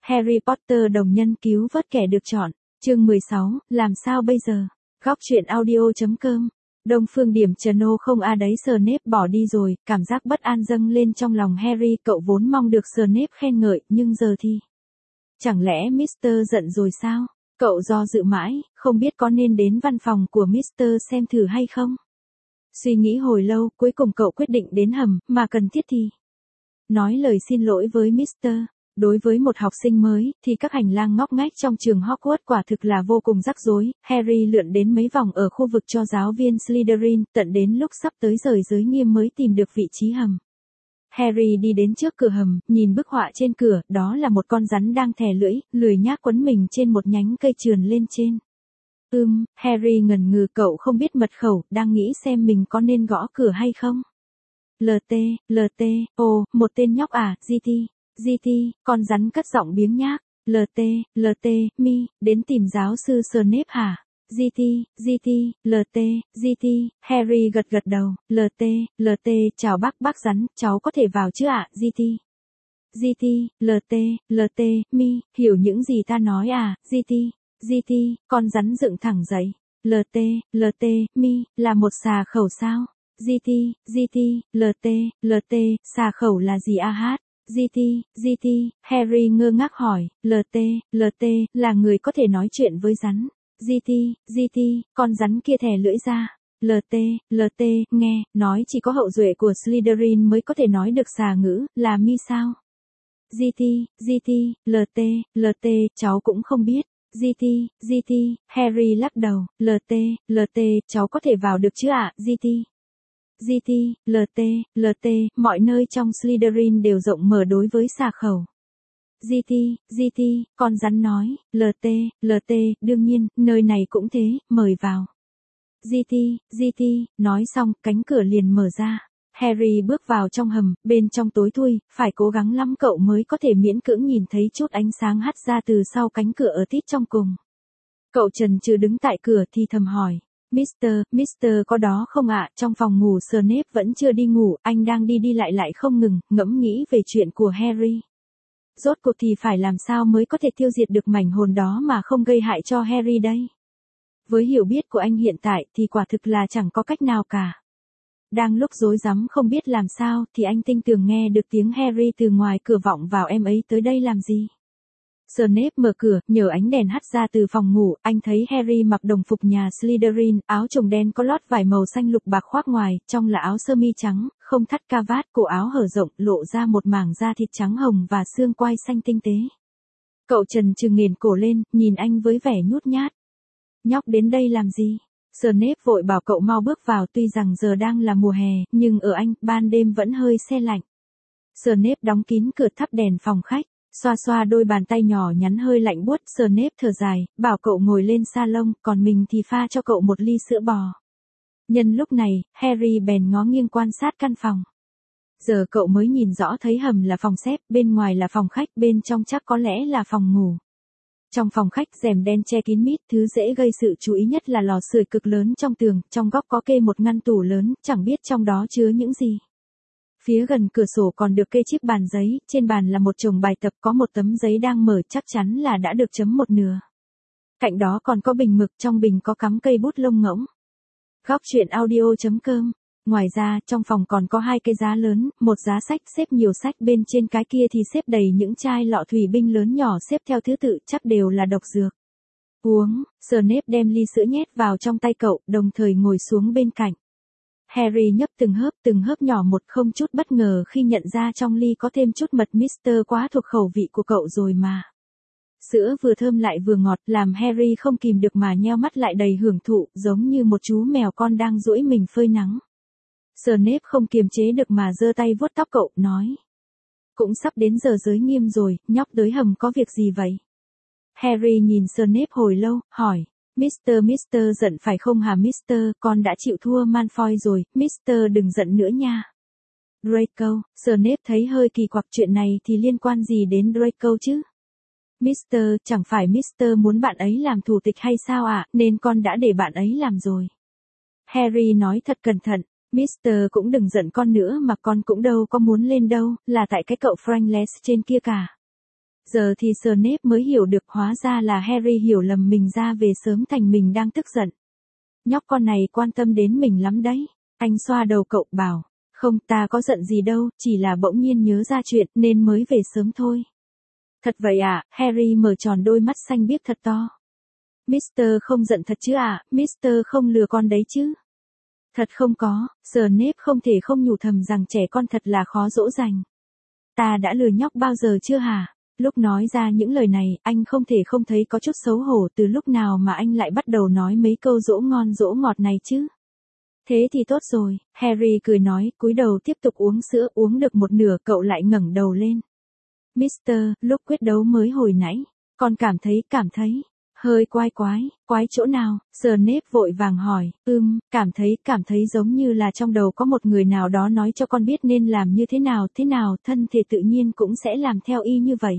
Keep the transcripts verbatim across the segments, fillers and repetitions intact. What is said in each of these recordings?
Harry Potter đồng nhân cứu vớt kẻ được chọn. Chương mười sáu, làm sao bây giờ? Góc truyện audio chấm com. Đông Phương Điểm Trần ô không a đấy Snape bỏ đi rồi, cảm giác bất an dâng lên trong lòng Harry, cậu vốn mong được Snape khen ngợi, nhưng giờ thì... Chẳng lẽ Mister giận rồi sao? Cậu do dự mãi, không biết có nên đến văn phòng của Mister xem thử hay không? Suy nghĩ hồi lâu, cuối cùng cậu quyết định đến hầm, mà cần thiết thì... nói lời xin lỗi với Mister Đối với một học sinh mới, thì các hành lang ngóc ngách trong trường Hogwarts quả thực là vô cùng rắc rối. Harry lượn đến mấy vòng ở khu vực cho giáo viên Slytherin, tận đến lúc sắp tới rời giới nghiêm mới tìm được vị trí hầm. Harry đi đến trước cửa hầm, nhìn bức họa trên cửa, đó là một con rắn đang thè lưỡi, lười nhác quấn mình trên một nhánh cây trườn lên trên. Ừm, Harry ngần ngừ, cậu không biết mật khẩu, đang nghĩ xem mình có nên gõ cửa hay không. lờ tê, lờ tê, ồ, một tên nhóc à, giê tê, giê tê, con rắn cất giọng biếng nhác. lờ tê, lờ tê, mi, đến tìm giáo sư Snape hả? giê tê, giê tê, lờ tê, giê tê, Harry gật gật đầu. lờ tê, lờ tê, chào bác bác rắn, cháu có thể vào chứ ạ, giê tê. giê tê, lờ tê, lờ tê, mi, hiểu những gì ta nói à, giê tê, giê tê, con rắn dựng thẳng dậy. lờ tê, lờ tê, mi, là một xà khẩu sao? giê tê, giê tê, lờ tê, lờ tê, xà khẩu là gì a hát? giê tê, giê tê, Harry ngơ ngác hỏi. lờ tê, lờ tê, là người có thể nói chuyện với rắn. giê tê, giê tê, con rắn kia thè lưỡi ra. lờ tê, lờ tê, nghe, nói chỉ có hậu duệ của Slytherin mới có thể nói được xà ngữ, là mi sao? giê tê, giê tê, lờ tê, lờ tê, cháu cũng không biết. giê tê, giê tê, Harry lắc đầu. lờ tê, lờ tê, cháu có thể vào được chứ ạ, giê tê. giê tê, lờ tê, lờ tê, mọi nơi trong Slytherin đều rộng mở đối với xà khẩu. giê tê, giê tê, con rắn nói. lờ tê, lờ tê, đương nhiên, nơi này cũng thế, mời vào. giê tê, giê tê, nói xong, cánh cửa liền mở ra. Harry bước vào trong hầm, bên trong tối thui, phải cố gắng lắm cậu mới có thể miễn cưỡng nhìn thấy chút ánh sáng hắt ra từ sau cánh cửa ở tít trong cùng. Cậu chần chừ đứng tại cửa thì thầm hỏi. Mister, Mister có đó không ạ? Trong phòng ngủ Snape vẫn chưa đi ngủ, anh đang đi đi lại lại không ngừng, ngẫm nghĩ về chuyện của Harry. Rốt cuộc thì phải làm sao mới có thể tiêu diệt được mảnh hồn đó mà không gây hại cho Harry đây? Với hiểu biết của anh hiện tại thì quả thực là chẳng có cách nào cả. Đang lúc rối rắm không biết làm sao thì anh tinh tường nghe được tiếng Harry từ ngoài cửa vọng vào. Em ấy tới đây làm gì? Snape mở cửa, nhờ ánh đèn hắt ra từ phòng ngủ, anh thấy Harry mặc đồng phục nhà Slytherin, áo trùng đen có lót vải màu xanh lục bạc khoác ngoài, trong là áo sơ mi trắng, không thắt ca vát, cổ áo hở rộng, lộ ra một mảng da thịt trắng hồng và xương quai xanh tinh tế. Cậu chần chừ nghển cổ lên, nhìn anh với vẻ nhút nhát. Nhóc đến đây làm gì? Snape vội bảo cậu mau bước vào, tuy rằng giờ đang là mùa hè, nhưng ở Anh, ban đêm vẫn hơi se lạnh. Snape đóng kín cửa, thắp đèn phòng khách. Xoa xoa đôi bàn tay nhỏ nhắn hơi lạnh buốt, Snape thở dài, bảo cậu ngồi lên salon, còn mình thì pha cho cậu một ly sữa bò. Nhân lúc này, Harry bèn ngó nghiêng quan sát căn phòng. Giờ cậu mới nhìn rõ thấy hầm là phòng xếp, bên ngoài là phòng khách, bên trong chắc có lẽ là phòng ngủ. Trong phòng khách rèm đen che kín mít, thứ dễ gây sự chú ý nhất là lò sưởi cực lớn trong tường, trong góc có kê một ngăn tủ lớn, chẳng biết trong đó chứa những gì. Phía gần cửa sổ còn được kê chiếc bàn giấy, trên bàn là một chồng bài tập, có một tấm giấy đang mở, chắc chắn là đã được chấm một nửa. Cạnh đó còn có bình mực, trong bình có cắm cây bút lông ngỗng. Góc truyện audio chấm com. Ngoài ra, trong phòng còn có hai cái giá lớn, một giá sách xếp nhiều sách, bên trên cái kia thì xếp đầy những chai lọ thủy binh lớn nhỏ xếp theo thứ tự, chắc đều là độc dược. Uống, Snape đem ly sữa nhét vào trong tay cậu, đồng thời ngồi xuống bên cạnh. Harry nhấp từng hớp từng hớp nhỏ một, không chút bất ngờ khi nhận ra trong ly có thêm chút mật. Mister quá thuộc khẩu vị của cậu rồi mà. Sữa vừa thơm lại vừa ngọt, làm Harry không kìm được mà nheo mắt lại đầy hưởng thụ, giống như một chú mèo con đang duỗi mình phơi nắng. Snape không kiềm chế được mà giơ tay vuốt tóc cậu, nói. Cũng sắp đến giờ giới nghiêm rồi, nhóc tới hầm có việc gì vậy? Harry nhìn Snape hồi lâu, hỏi. Mister Mister giận phải không hả Mister, con đã chịu thua Malfoy rồi, Mister đừng giận nữa nha. Draco, Snape thấy hơi kỳ quặc, chuyện này thì liên quan gì đến Draco chứ? Mister, chẳng phải Mister muốn bạn ấy làm thủ tịch hay sao ạ, à? Nên con đã để bạn ấy làm rồi. Harry nói thật cẩn thận, Mister cũng đừng giận con nữa mà, con cũng đâu có muốn lên đâu, là tại cái cậu Franklin trên kia cả. Giờ thì Snape mới hiểu được hóa ra là Harry hiểu lầm mình ra về sớm thành mình đang tức giận. Nhóc con này quan tâm đến mình lắm đấy. Anh xoa đầu cậu bảo, không ta có giận gì đâu, chỉ là bỗng nhiên nhớ ra chuyện nên mới về sớm thôi. Thật vậy à, Harry mở tròn đôi mắt xanh biếc thật to. Mister không giận thật chứ à, Mister không lừa con đấy chứ. Thật không có, Snape không thể không nhủ thầm rằng trẻ con thật là khó dỗ dành. Ta đã lừa nhóc bao giờ chưa hả? Lúc nói ra những lời này, anh không thể không thấy có chút xấu hổ từ lúc nào mà anh lại bắt đầu nói mấy câu dỗ ngon dỗ ngọt này chứ. Thế thì tốt rồi, Harry cười nói, cúi đầu tiếp tục uống sữa, uống được một nửa cậu lại ngẩng đầu lên. Mister, lúc quyết đấu mới hồi nãy, con cảm thấy, cảm thấy, hơi quái quái, quái chỗ nào? Snape vội vàng hỏi, ừm, cảm thấy, cảm thấy giống như là trong đầu có một người nào đó nói cho con biết nên làm như thế nào, thế nào, thân thể tự nhiên cũng sẽ làm theo y như vậy.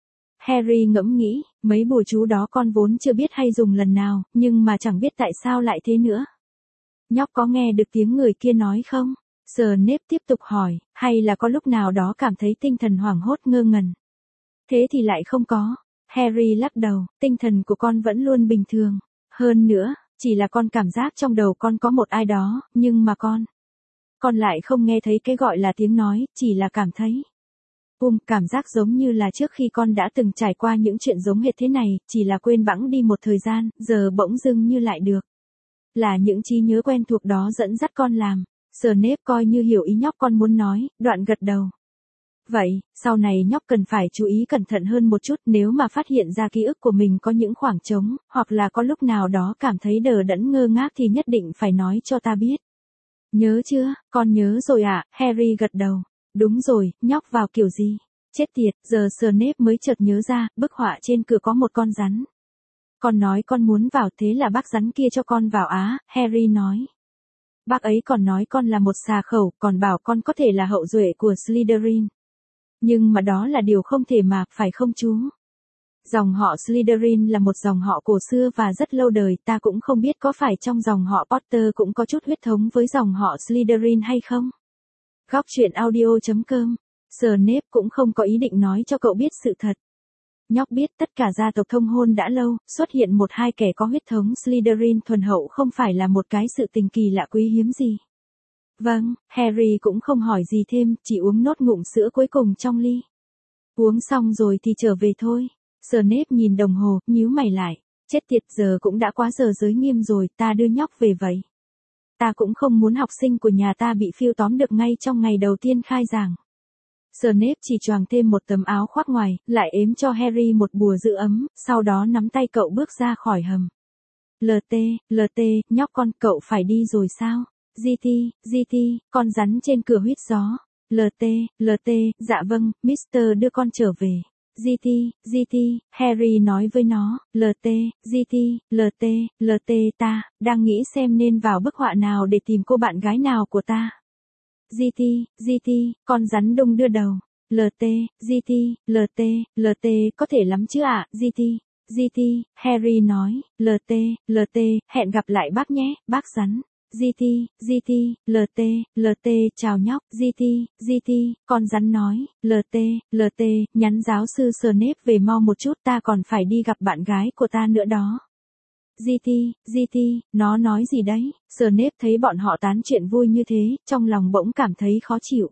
Harry ngẫm nghĩ, mấy bùa chú đó con vốn chưa biết hay dùng lần nào, nhưng mà chẳng biết tại sao lại thế nữa. Nhóc có nghe được tiếng người kia nói không? Snape tiếp tục hỏi, hay là có lúc nào đó cảm thấy tinh thần hoảng hốt ngơ ngẩn? Thế thì lại không có. Harry lắc đầu, tinh thần của con vẫn luôn bình thường. Hơn nữa, chỉ là con cảm giác trong đầu con có một ai đó, nhưng mà con... Con lại không nghe thấy cái gọi là tiếng nói, chỉ là cảm thấy. Um, cảm giác giống như là trước khi con đã từng trải qua những chuyện giống hệt thế này, chỉ là quên bẵng đi một thời gian, giờ bỗng dưng như lại được. Là những trí nhớ quen thuộc đó dẫn dắt con làm. Snape coi như hiểu ý nhóc con muốn nói, đoạn gật đầu. Vậy, sau này nhóc cần phải chú ý cẩn thận hơn một chút, nếu mà phát hiện ra ký ức của mình có những khoảng trống, hoặc là có lúc nào đó cảm thấy đờ đẫn ngơ ngác thì nhất định phải nói cho ta biết. Nhớ chưa, con nhớ rồi ạ, à? Harry gật đầu. Đúng rồi, nhóc vào kiểu gì? Chết tiệt, giờ Snape mới chợt nhớ ra, bức họa trên cửa có một con rắn. Con nói con muốn vào, thế là bác rắn kia cho con vào á, Harry nói. Bác ấy còn nói con là một xà khẩu, còn bảo con có thể là hậu duệ của Slytherin. Nhưng mà đó là điều không thể mà, phải không chú? Dòng họ Slytherin là một dòng họ cổ xưa và rất lâu đời, ta cũng không biết có phải trong dòng họ Potter cũng có chút huyết thống với dòng họ Slytherin hay không? Góc truyện audio chấm com. Snape cũng không có ý định nói cho cậu biết sự thật. Nhóc biết tất cả gia tộc thông hôn đã lâu, xuất hiện một hai kẻ có huyết thống Slytherin thuần hậu không phải là một cái sự tình kỳ lạ quý hiếm gì. Vâng, Harry cũng không hỏi gì thêm, chỉ uống nốt ngụm sữa cuối cùng trong ly. Uống xong rồi thì trở về thôi. Snape nhìn đồng hồ, nhíu mày lại. Chết tiệt, giờ cũng đã quá giờ giới nghiêm rồi, ta đưa nhóc về vậy. Ta cũng không muốn học sinh của nhà ta bị phiêu tóm được ngay trong ngày đầu tiên khai giảng. Snape chỉ choàng thêm một tấm áo khoác ngoài, lại ếm cho Harry một bùa giữ ấm, sau đó nắm tay cậu bước ra khỏi hầm. lờ tê, lờ tê, nhóc con, cậu phải đi rồi sao? giê tê, giê tê, con rắn trên cửa huýt gió. lờ tê, lờ tê, dạ vâng, Mister đưa con trở về. giê tê, giê tê, Harry nói với nó, lờ tê, giê tê, lờ tê, lờ tê ta, đang nghĩ xem nên vào bức họa nào để tìm cô bạn gái nào của ta. giê tê, giê tê, con rắn đung đưa đầu. lờ tê, giê tê, lờ tê, lờ tê, có thể lắm chứ ạ, à? giê tê, giê tê, Harry nói, lờ tê, lờ tê, hẹn gặp lại bác nhé, bác rắn. giê tê, giê tê, lờ tê, lờ tê, chào nhóc, giê tê, giê tê, con rắn nói, lờ tê, lờ tê, nhắn giáo sư Snape về mau một chút, ta còn phải đi gặp bạn gái của ta nữa đó. giê tê, giê tê, nó nói gì đấy? Snape thấy bọn họ tán chuyện vui như thế, trong lòng bỗng cảm thấy khó chịu.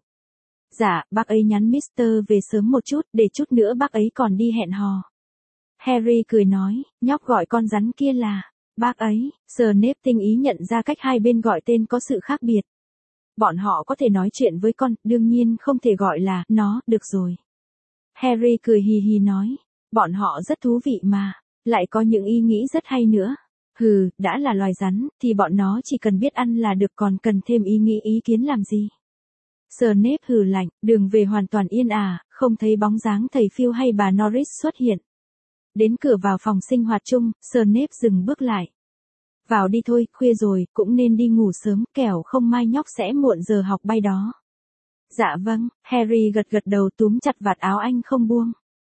Dạ, bác ấy nhắn Mister về sớm một chút, để chút nữa bác ấy còn đi hẹn hò. Harry cười nói, nhóc gọi con rắn kia là bác ấy. Snape tinh ý nhận ra cách hai bên gọi tên có sự khác biệt. Bọn họ có thể nói chuyện với con, đương nhiên không thể gọi là nó, được rồi. Harry cười hì hì nói, bọn họ rất thú vị mà, lại có những ý nghĩ rất hay nữa. Hừ, đã là loài rắn, thì bọn nó chỉ cần biết ăn là được, còn cần thêm ý nghĩ ý kiến làm gì. Snape hừ lạnh, đường về hoàn toàn yên ả, không thấy bóng dáng thầy Phil hay bà Norris xuất hiện. Đến cửa vào phòng sinh hoạt chung, Snape dừng bước lại. Vào đi thôi, khuya rồi, cũng nên đi ngủ sớm, kẻo không mai nhóc sẽ muộn giờ học bay đó. Dạ vâng, Harry gật gật đầu túm chặt vạt áo anh không buông.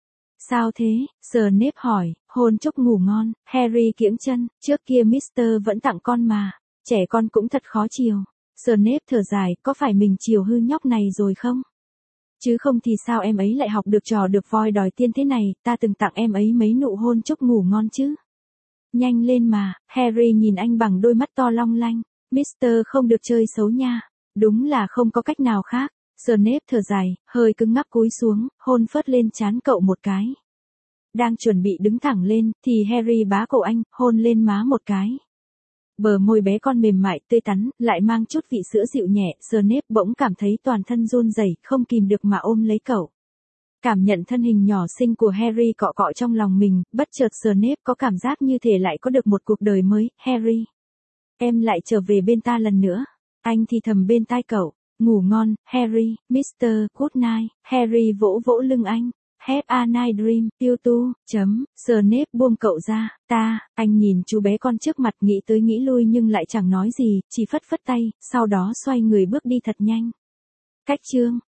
Sao thế? Snape hỏi, hôn chúc ngủ ngon. Harry kiễng chân, trước kia Mister vẫn tặng con mà, trẻ con cũng thật khó chiều. Snape thở dài, có phải mình chiều hư nhóc này rồi không? Chứ không thì sao em ấy lại học được trò được voi đòi tiên thế này, ta từng tặng em ấy mấy nụ hôn chúc ngủ ngon chứ. Nhanh lên mà, Harry nhìn anh bằng đôi mắt to long lanh. Mister không được chơi xấu nha. Đúng là không có cách nào khác. Snape thở dài, hơi cứng ngắc cúi xuống, hôn phớt lên trán cậu một cái. Đang chuẩn bị đứng thẳng lên, thì Harry bá cổ anh, hôn lên má một cái. Bờ môi bé con mềm mại, tươi tắn, lại mang chút vị sữa dịu nhẹ, Snape bỗng cảm thấy toàn thân run rẩy, không kìm được mà ôm lấy cậu. Cảm nhận thân hình nhỏ xinh của Harry cọ cọ trong lòng mình, bất chợt Snape có cảm giác như thể lại có được một cuộc đời mới. Harry, em lại trở về bên ta lần nữa. Anh thì thầm bên tai cậu. Ngủ ngon, Harry. Mister Good night. Harry vỗ vỗ lưng anh. Have a nice dream, you too. Chấm. Snape buông cậu ra. Ta. Anh nhìn chú bé con trước mặt, nghĩ tới nghĩ lui nhưng lại chẳng nói gì, chỉ phất phất tay, sau đó xoay người bước đi thật nhanh. Cách chương.